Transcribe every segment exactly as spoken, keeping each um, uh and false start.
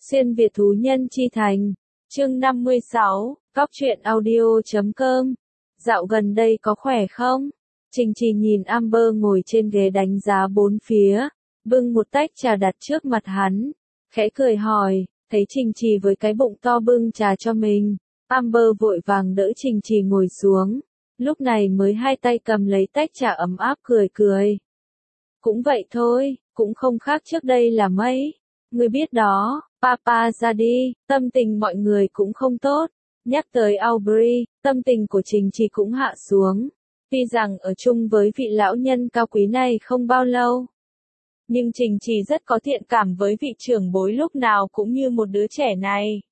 Xuyên Việt thú nhân chi thành. Chương năm mươi sáu, Góc truyện audio chấm com. Dạo gần đây có khỏe không? Trình Trì nhìn Amber ngồi trên ghế đánh giá bốn phía, bưng một tách trà đặt trước mặt hắn, khẽ cười hỏi, thấy Trình Trì với cái bụng to bưng trà cho mình, Amber vội vàng đỡ Trình Trì ngồi xuống, lúc này mới hai tay cầm lấy tách trà ấm áp cười cười. Cũng vậy thôi, cũng không khác trước đây là mấy. Ngươi biết đó, Papa ra đi, tâm tình mọi người cũng không tốt. Nhắc tới Aubrey, tâm tình của Trình Trì cũng hạ xuống. Tuy rằng ở chung với vị lão nhân cao quý này không bao lâu, nhưng Trình Trì rất có thiện cảm với vị trưởng bối lúc nào cũng như một đứa trẻ này.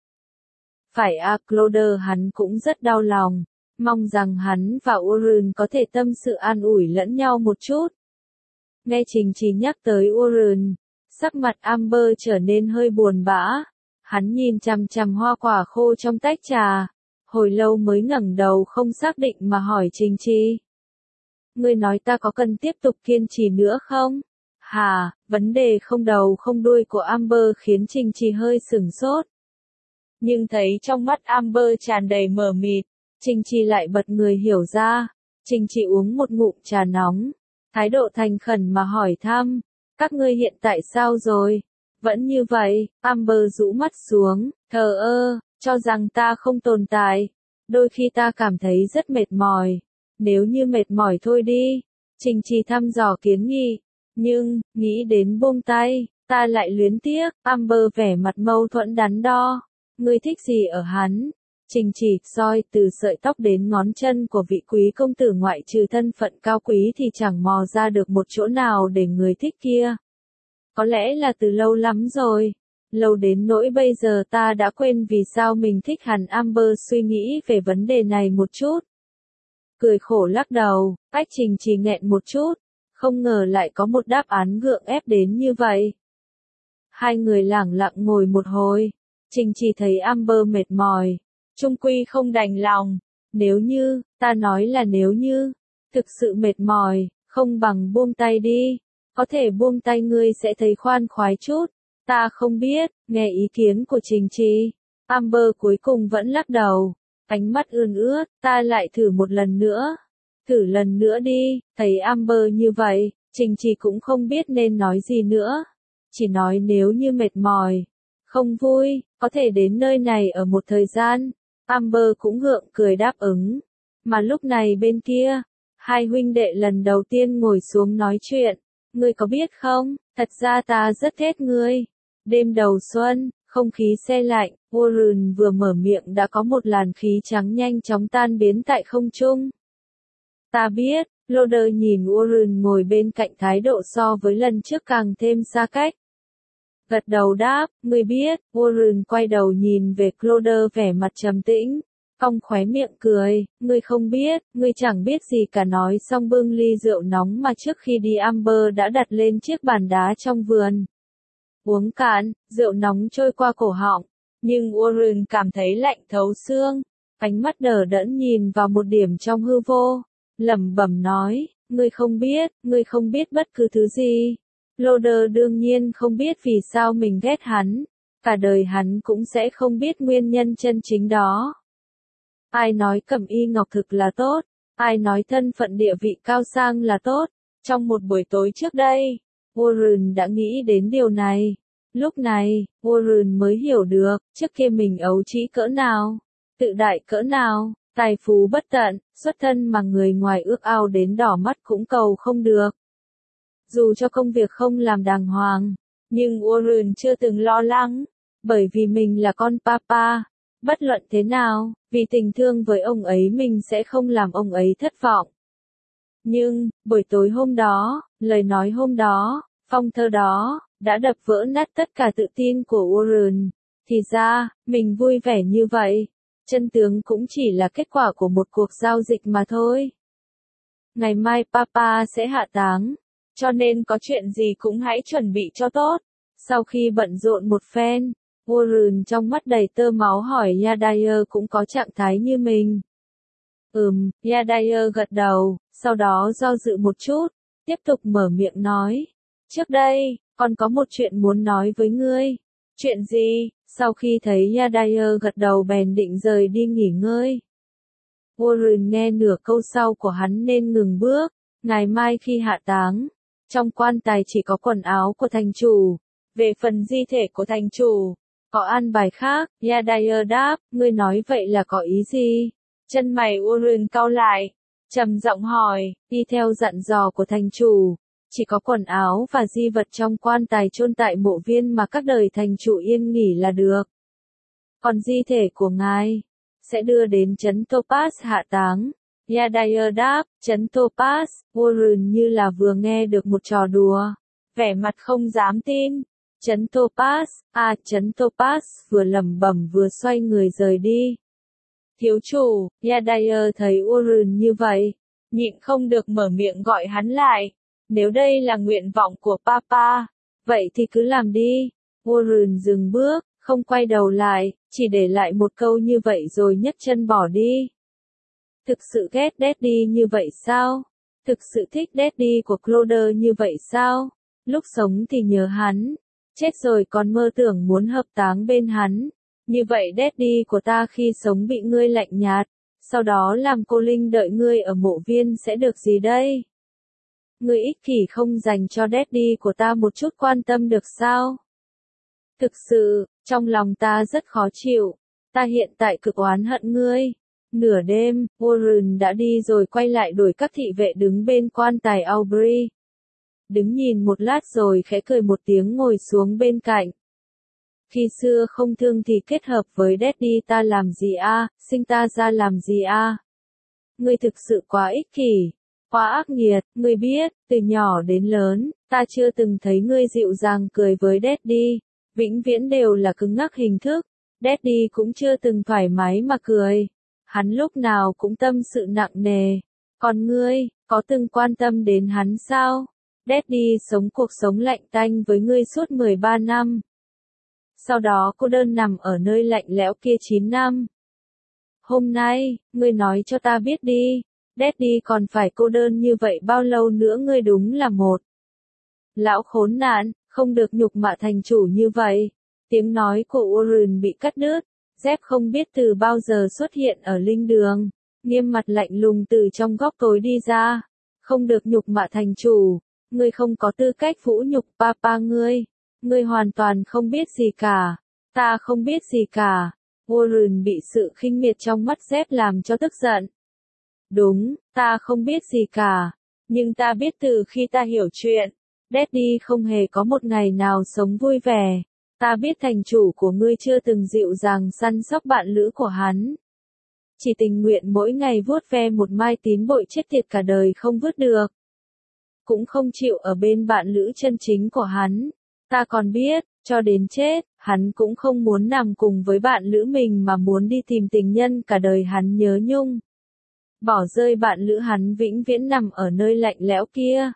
Phải à, Claude hắn cũng rất đau lòng, mong rằng hắn và Warren có thể tâm sự an ủi lẫn nhau một chút. Nghe Trình Trì nhắc tới Warren, sắc mặt Amber trở nên hơi buồn bã. Hắn nhìn chằm chằm hoa quả khô trong tách trà, hồi lâu mới ngẩng đầu không xác định mà hỏi Trình Trì. Ngươi nói ta có cần tiếp tục kiên trì nữa không? Hà, vấn đề không đầu không đuôi của Amber khiến Trình Trì hơi sửng sốt. Nhưng thấy trong mắt Amber tràn đầy mờ mịt, Trình Trì lại bật người hiểu ra. Trình Trì uống một ngụm trà nóng, thái độ thành khẩn mà hỏi thăm, các ngươi hiện tại sao rồi? Vẫn như vậy, Amber rũ mắt xuống, thờ ơ, cho rằng ta không tồn tại. Đôi khi ta cảm thấy rất mệt mỏi. Nếu như mệt mỏi thôi đi. Trình Trì thăm dò kiến nghị. Nhưng, nghĩ đến buông tay, ta lại luyến tiếc. Amber vẻ mặt mâu thuẫn đắn đo. Ngươi thích gì ở hắn? Trình Trì soi từ sợi tóc đến ngón chân của vị quý công tử ngoại trừ thân phận cao quý thì chẳng mò ra được một chỗ nào để người thích kia. Có lẽ là từ lâu lắm rồi. Lâu đến nỗi bây giờ ta đã quên vì sao mình thích hắn. Amber suy nghĩ về vấn đề này một chút. Cười khổ lắc đầu, cách Trình Trì nghẹn một chút. Không ngờ lại có một đáp án gượng ép đến như vậy. Hai người lẳng lặng ngồi một hồi. Trình Trì thấy Amber mệt mỏi. Trung quy không đành lòng. Nếu như, ta nói là nếu như, thực sự mệt mỏi, không bằng buông tay đi. Có thể buông tay ngươi sẽ thấy khoan khoái chút. Ta không biết, nghe ý kiến của Trình Trì. Amber cuối cùng vẫn lắc đầu. Ánh mắt ươn ướt, ta lại thử một lần nữa. Thử lần nữa đi, thấy Amber như vậy, Trình Trì cũng không biết nên nói gì nữa. Chỉ nói nếu như mệt mỏi, không vui, có thể đến nơi này ở một thời gian. Amber cũng gượng cười đáp ứng. Mà lúc này bên kia, hai huynh đệ lần đầu tiên ngồi xuống nói chuyện. Ngươi có biết không, thật ra ta rất ghét ngươi. Đêm đầu xuân, không khí se lạnh, Warren vừa mở miệng đã có một làn khí trắng nhanh chóng tan biến tại không trung. Ta biết, Claude nhìn Warren ngồi bên cạnh, thái độ so với lần trước càng thêm xa cách. Gật đầu đáp, ngươi biết. Warren quay đầu nhìn về Claude vẻ mặt trầm tĩnh, cong khóe miệng cười, ngươi không biết, ngươi chẳng biết gì cả. Nói xong bưng ly rượu nóng mà trước khi đi Amber đã đặt lên chiếc bàn đá trong vườn. Uống cạn, rượu nóng trôi qua cổ họng, nhưng Warren cảm thấy lạnh thấu xương, ánh mắt đờ đẫn nhìn vào một điểm trong hư vô, lẩm bẩm nói, ngươi không biết, ngươi không biết bất cứ thứ gì. Claude đương nhiên không biết vì sao mình ghét hắn, cả đời hắn cũng sẽ không biết nguyên nhân chân chính đó. Ai nói cẩm y ngọc thực là tốt, ai nói thân phận địa vị cao sang là tốt. Trong một buổi tối trước đây, Warren đã nghĩ đến điều này. Lúc này, Warren mới hiểu được, trước kia mình ấu trĩ cỡ nào, tự đại cỡ nào, tài phú bất tận, xuất thân mà người ngoài ước ao đến đỏ mắt cũng cầu không được. Dù cho công việc không làm đàng hoàng, nhưng Warren chưa từng lo lắng, bởi vì mình là con papa. Bất luận thế nào, vì tình thương với ông ấy mình sẽ không làm ông ấy thất vọng. Nhưng, buổi tối hôm đó, lời nói hôm đó, phong thơ đó, đã đập vỡ nát tất cả tự tin của Warren. Thì ra, mình vui vẻ như vậy, chân tướng cũng chỉ là kết quả của một cuộc giao dịch mà thôi. Ngày mai Papa sẽ hạ táng, cho nên có chuyện gì cũng hãy chuẩn bị cho tốt. Sau khi bận rộn một phen, Warren trong mắt đầy tơ máu hỏi Yadair cũng có trạng thái như mình. Ừm, Yadair gật đầu, sau đó do dự một chút, tiếp tục mở miệng nói. Trước đây, con có một chuyện muốn nói với ngươi. Chuyện gì? Sau khi thấy Yadair gật đầu bèn định rời đi nghỉ ngơi. Warren nghe nửa câu sau của hắn nên ngừng bước. Ngày mai khi hạ táng, trong quan tài chỉ có quần áo của thành chủ. Về phần di thể của thành chủ, có an bài khác. Yadair đáp, ngươi nói vậy là có ý gì? Chân mày Warren cau lại, trầm giọng hỏi, đi theo dặn dò của thành chủ, chỉ có quần áo và di vật trong quan tài chôn tại mộ viên mà các đời thành chủ yên nghỉ là được. Còn di thể của ngài sẽ đưa đến trấn Topaz hạ táng. Yadair đáp, trấn Topaz. Warren như là vừa nghe được một trò đùa, vẻ mặt không dám tin. Trấn Topaz, à trấn Topaz, vừa lẩm bẩm vừa xoay người rời đi. Thiếu chủ, Yadair thấy Warren như vậy, nhịn không được mở miệng gọi hắn lại. Nếu đây là nguyện vọng của Papa, vậy thì cứ làm đi. Warren dừng bước, không quay đầu lại, chỉ để lại một câu như vậy rồi nhấc chân bỏ đi. Thực sự ghét Daddy như vậy sao? Thực sự thích Daddy của Cloder như vậy sao? Lúc sống thì nhớ hắn, chết rồi còn mơ tưởng muốn hợp táng bên hắn. Như vậy Daddy của ta khi sống bị ngươi lạnh nhạt, sau đó làm cô Linh đợi ngươi ở mộ viên sẽ được gì đây? Ngươi ích kỷ không dành cho Daddy của ta một chút quan tâm được sao? Thực sự, trong lòng ta rất khó chịu, ta hiện tại cực oán hận ngươi. Nửa đêm, Warren đã đi rồi quay lại đuổi các thị vệ đứng bên quan tài Aubrey. Đứng nhìn một lát rồi khẽ cười một tiếng ngồi xuống bên cạnh. Khi xưa không thương thì kết hợp với Daddy ta làm gì a, à? Sinh ta ra làm gì a? À? Ngươi thực sự quá ích kỷ, quá ác nghiệt, ngươi biết, từ nhỏ đến lớn, ta chưa từng thấy ngươi dịu dàng cười với Daddy, vĩnh viễn đều là cứng ngắc hình thức. Daddy cũng chưa từng thoải mái mà cười, hắn lúc nào cũng tâm sự nặng nề. Còn ngươi, có từng quan tâm đến hắn sao? Daddy sống cuộc sống lạnh tanh với ngươi suốt mười ba năm. Sau đó cô đơn nằm ở nơi lạnh lẽo kia chín năm. Hôm nay, ngươi nói cho ta biết đi, Daddy còn phải cô đơn như vậy bao lâu nữa? Ngươi đúng là một lão khốn nạn, không được nhục mạ thành chủ như vậy. Tiếng nói của Warren bị cắt đứt, Jeff không biết từ bao giờ xuất hiện ở linh đường, nghiêm mặt lạnh lùng từ trong góc tối đi ra. Không được nhục mạ thành chủ, ngươi không có tư cách vũ nhục Papa ngươi. Ngươi hoàn toàn không biết gì cả. Ta không biết gì cả. Warren bị sự khinh miệt trong mắt Jeff làm cho tức giận. Đúng, ta không biết gì cả. Nhưng ta biết từ khi ta hiểu chuyện, Daddy không hề có một ngày nào sống vui vẻ. Ta biết thành chủ của ngươi chưa từng dịu dàng săn sóc bạn lữ của hắn. Chỉ tình nguyện mỗi ngày vuốt ve một mai tín bội chết tiệt cả đời không vứt được. Cũng không chịu ở bên bạn lữ chân chính của hắn. Ta còn biết, cho đến chết, hắn cũng không muốn nằm cùng với bạn lữ mình mà muốn đi tìm tình nhân cả đời hắn nhớ nhung. Bỏ rơi bạn lữ hắn vĩnh viễn nằm ở nơi lạnh lẽo kia.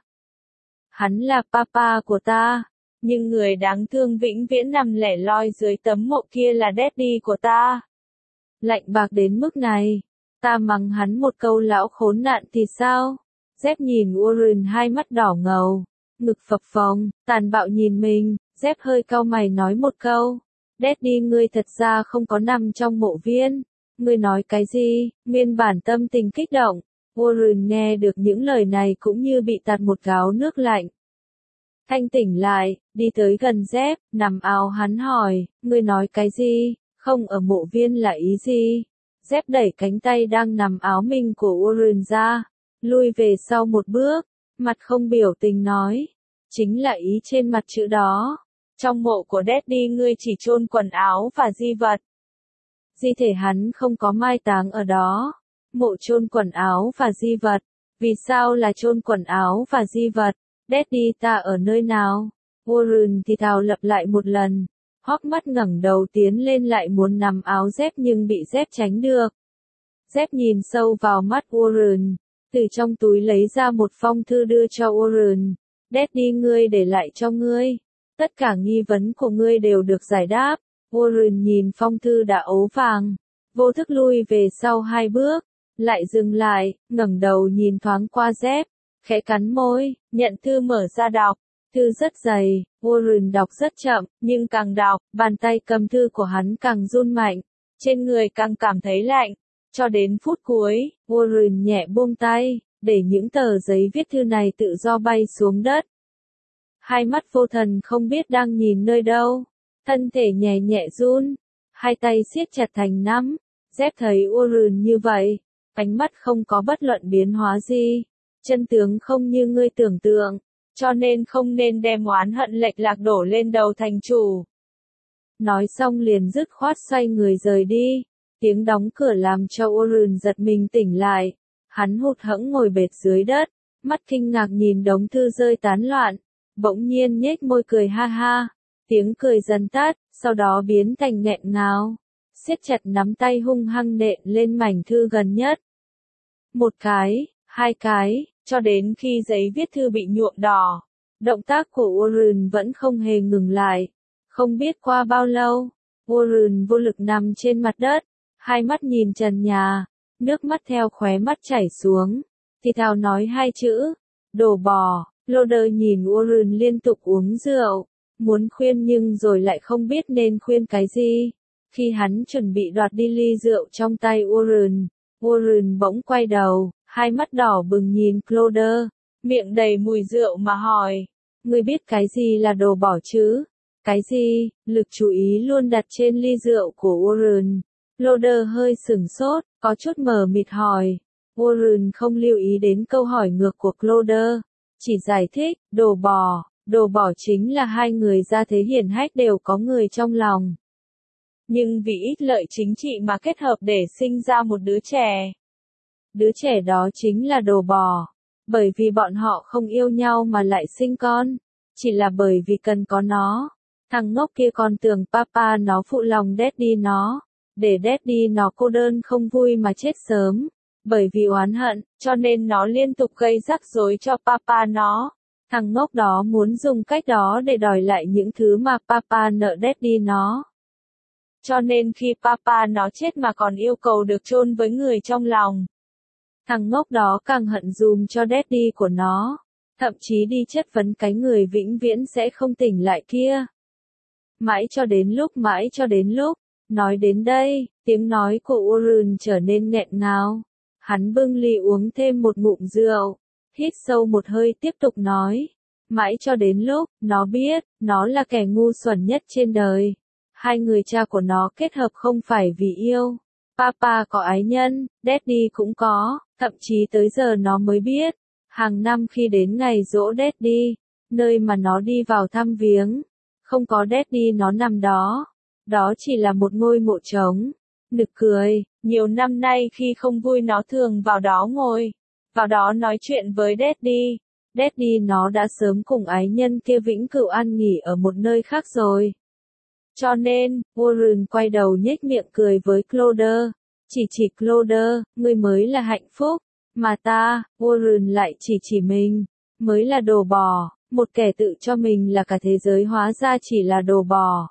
Hắn là Papa của ta, nhưng người đáng thương vĩnh viễn nằm lẻ loi dưới tấm mộ kia là Daddy của ta. Lạnh bạc đến mức này, ta mắng hắn một câu lão khốn nạn thì sao? Jeff nhìn Warren hai mắt đỏ ngầu, ngực phập phồng, tàn bạo nhìn mình. Jeff hơi cau mày nói một câu, Daddy ngươi thật ra không có nằm trong mộ viên. Ngươi nói cái gì? Nguyên bản tâm tình kích động, Warren nghe được những lời này cũng như bị tạt một gáo nước lạnh. Thanh tỉnh lại, đi tới gần Jeff, nằm áo hắn hỏi, ngươi nói cái gì? Không ở mộ viên là ý gì? Jeff đẩy cánh tay đang nằm áo mình của Warren ra, lui về sau một bước, mặt không biểu tình nói, chính là ý trên mặt chữ đó. Trong mộ của Daddy ngươi chỉ chôn quần áo và di vật. Di thể hắn không có mai táng ở đó. Mộ chôn quần áo và di vật. Vì sao là chôn quần áo và di vật? Daddy ta ở nơi nào? Warren thì thào lặp lại một lần. Hoắc mắt ngẩng đầu tiến lên lại muốn nắm áo Jeff nhưng bị Jeff tránh được. Jeff nhìn sâu vào mắt Warren, từ trong túi lấy ra một phong thư đưa cho Warren. Daddy ngươi để lại cho ngươi. Tất cả nghi vấn của ngươi đều được giải đáp. Warren nhìn phong thư đã ố vàng, vô thức lui về sau hai bước, lại dừng lại, ngẩng đầu nhìn thoáng qua Jeff, khẽ cắn môi, nhận thư mở ra đọc. Thư rất dày, Warren đọc rất chậm, nhưng càng đọc, bàn tay cầm thư của hắn càng run mạnh, trên người càng cảm thấy lạnh. Cho đến phút cuối, Warren nhẹ buông tay, để những tờ giấy viết thư này tự do bay xuống đất. Hai mắt vô thần không biết đang nhìn nơi đâu, thân thể nhẹ nhẹ run, hai tay siết chặt thành nắm. Dép thấy Warren như vậy, ánh mắt không có bất luận biến hóa gì, chân tướng không như ngươi tưởng tượng, cho nên không nên đem oán hận lệch lạc đổ lên đầu thành chủ. Nói xong liền dứt khoát xoay người rời đi, tiếng đóng cửa làm cho Warren giật mình tỉnh lại, hắn hụt hẫng ngồi bệt dưới đất, mắt kinh ngạc nhìn đống thư rơi tán loạn, bỗng nhiên nhếch môi cười ha ha, tiếng cười dần tắt, sau đó biến thành nghẹn ngào, siết chặt nắm tay hung hăng nện lên mảnh thư gần nhất. Một cái, hai cái, cho đến khi giấy viết thư bị nhuộm đỏ, động tác của Warren vẫn không hề ngừng lại. Không biết qua bao lâu, Warren vô lực nằm trên mặt đất, hai mắt nhìn trần nhà, nước mắt theo khóe mắt chảy xuống, thì thào nói hai chữ, đồ bò. Loader nhìn Warren liên tục uống rượu, muốn khuyên nhưng rồi lại không biết nên khuyên cái gì. Khi hắn chuẩn bị đoạt đi ly rượu trong tay Warren, Warren bỗng quay đầu, hai mắt đỏ bừng nhìn Loader, miệng đầy mùi rượu mà hỏi, ngươi biết cái gì là đồ bỏ chứ? Cái gì? Lực chú ý luôn đặt trên ly rượu của Warren. Loader hơi sửng sốt, có chút mờ mịt hỏi. Warren không lưu ý đến câu hỏi ngược của Loader, chỉ giải thích, đồ bò, đồ bò chính là hai người gia thế hiển hách đều có người trong lòng. Nhưng vì ích lợi chính trị mà kết hợp để sinh ra một đứa trẻ. Đứa trẻ đó chính là đồ bò, bởi vì bọn họ không yêu nhau mà lại sinh con, chỉ là bởi vì cần có nó. Thằng ngốc kia còn tưởng papa nó phụ lòng daddy nó, để daddy nó cô đơn không vui mà chết sớm, bởi vì oán hận, cho nên nó liên tục gây rắc rối cho papa nó. Thằng ngốc đó muốn dùng cách đó để đòi lại những thứ mà papa nợ daddy nó. Cho nên khi papa nó chết mà còn yêu cầu được chôn với người trong lòng. Thằng ngốc đó càng hận dùm cho daddy của nó, thậm chí đi chất vấn cái người vĩnh viễn sẽ không tỉnh lại kia. Mãi cho đến lúc mãi cho đến lúc, nói đến đây, tiếng nói của Warren trở nên nghẹn ngào. Hắn bưng ly uống thêm một ngụm rượu, hít sâu một hơi tiếp tục nói. Mãi cho đến lúc, nó biết, nó là kẻ ngu xuẩn nhất trên đời. Hai người cha của nó kết hợp không phải vì yêu. Papa có ái nhân, daddy cũng có, thậm chí tới giờ nó mới biết. Hàng năm khi đến ngày giỗ daddy, nơi mà nó đi vào thăm viếng, không có daddy nó nằm đó. Đó chỉ là một ngôi mộ trống. Nực cười, nhiều năm nay khi không vui nó thường vào đó ngồi, vào đó nói chuyện với daddy. Daddy nó đã sớm cùng ái nhân kia vĩnh cửu an nghỉ ở một nơi khác rồi. Cho nên, Warren quay đầu nhếch miệng cười với Loader, chỉ chỉ Loader, ngươi mới là hạnh phúc, mà ta, Warren lại chỉ chỉ mình, mới là đồ bò, một kẻ tự cho mình là cả thế giới hóa ra chỉ là đồ bò.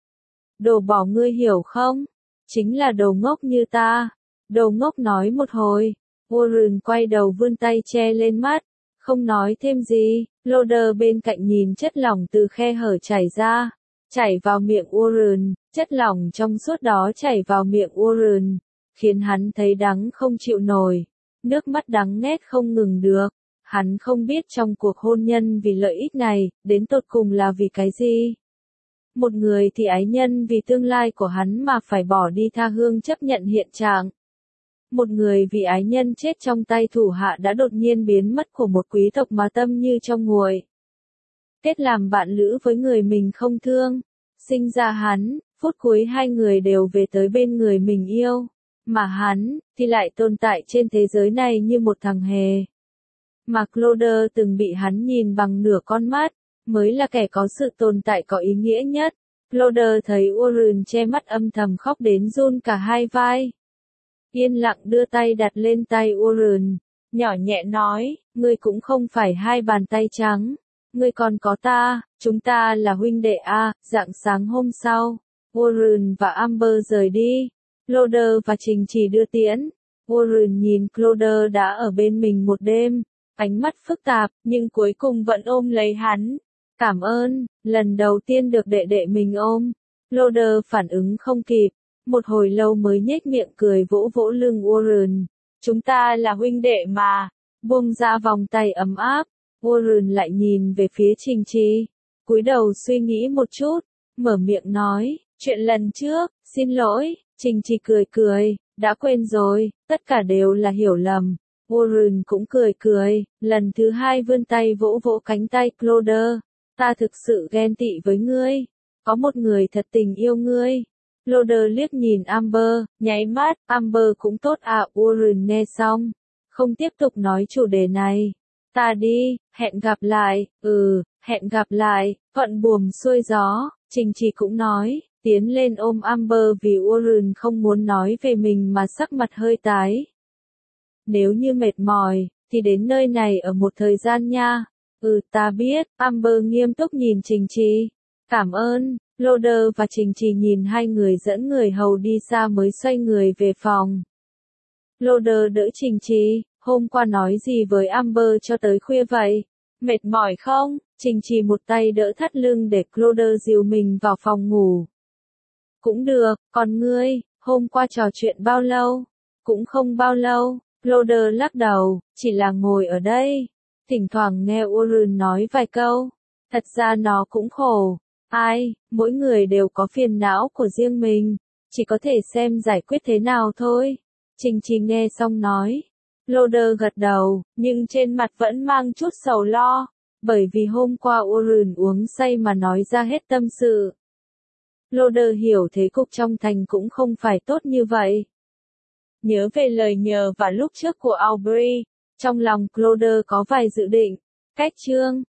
Đồ bò ngươi hiểu không? Chính là đồ ngốc như ta. Đồ ngốc nói một hồi, Warren quay đầu vươn tay che lên mắt, không nói thêm gì. Loader bên cạnh nhìn chất lỏng từ khe hở chảy ra, chảy vào miệng Warren, chất lỏng trong suốt đó chảy vào miệng Warren, khiến hắn thấy đắng không chịu nổi, nước mắt đắng nghét không ngừng được. Hắn không biết trong cuộc hôn nhân vì lợi ích này, đến tột cùng là vì cái gì. Một người thì ái nhân vì tương lai của hắn mà phải bỏ đi tha hương chấp nhận hiện trạng. Một người vì ái nhân chết trong tay thủ hạ đã đột nhiên biến mất của một quý tộc mà tâm như trong nguội. Kết làm bạn lữ với người mình không thương. Sinh ra hắn, phút cuối hai người đều về tới bên người mình yêu. Mà hắn, thì lại tồn tại trên thế giới này như một thằng hề. Mà Loader từng bị hắn nhìn bằng nửa con mắt, mới là kẻ có sự tồn tại có ý nghĩa nhất. Loader thấy Warren che mắt âm thầm khóc đến run cả hai vai. Yên lặng đưa tay đặt lên tay Warren, nhỏ nhẹ nói, ngươi cũng không phải hai bàn tay trắng, ngươi còn có ta, chúng ta là huynh đệ a. Rạng sáng hôm sau, Warren và Amber rời đi, Loader và Trình chỉ đưa tiễn. Warren nhìn Loader đã ở bên mình một đêm, ánh mắt phức tạp, nhưng cuối cùng vẫn ôm lấy hắn. Cảm ơn, lần đầu tiên được đệ đệ mình ôm. Loader phản ứng không kịp, một hồi lâu mới nhếch miệng cười vỗ vỗ lưng Warren. Chúng ta là huynh đệ mà, buông ra vòng tay ấm áp. Warren lại nhìn về phía Trình Trì, cúi đầu suy nghĩ một chút, mở miệng nói, chuyện lần trước, xin lỗi. Trình Trì cười cười, đã quên rồi, tất cả đều là hiểu lầm. Warren cũng cười cười, lần thứ hai vươn tay vỗ vỗ cánh tay Cloder. Ta thực sự ghen tị với ngươi, có một người thật tình yêu ngươi. Cloder liếc nhìn Amber, nháy mắt, Amber cũng tốt à. Warren nghe xong, không tiếp tục nói chủ đề này. Ta đi, hẹn gặp lại. Ừ, hẹn gặp lại. Thuận buồm xuôi gió, Trình Trì cũng nói, tiến lên ôm Amber vì Warren không muốn nói về mình mà sắc mặt hơi tái. Nếu như mệt mỏi, thì đến nơi này ở một thời gian nha. Ừ, ta biết. Amber nghiêm túc nhìn Trình Trì. Cảm ơn. Loader và Trình Trì nhìn hai người dẫn người hầu đi xa mới xoay người về phòng. Loader đỡ Trình Trì, hôm qua nói gì với Amber cho tới khuya vậy? Mệt mỏi không? Trình Trì một tay đỡ thắt lưng để Loader dìu mình vào phòng ngủ. Cũng được, còn ngươi, hôm qua trò chuyện bao lâu? Cũng không bao lâu. Loader lắc đầu, chỉ là ngồi ở đây. Thỉnh thoảng nghe Warren nói vài câu. Thật ra nó cũng khổ. Ai, mỗi người đều có phiền não của riêng mình. Chỉ có thể xem giải quyết thế nào thôi. Trình Trì nghe xong nói. Loader gật đầu, nhưng trên mặt vẫn mang chút sầu lo. Bởi vì hôm qua Warren uống say mà nói ra hết tâm sự. Loader hiểu thế cục trong thành cũng không phải tốt như vậy. Nhớ về lời nhờ và lúc trước của Aubrey, trong lòng Cloder có vài dự định. Cách chương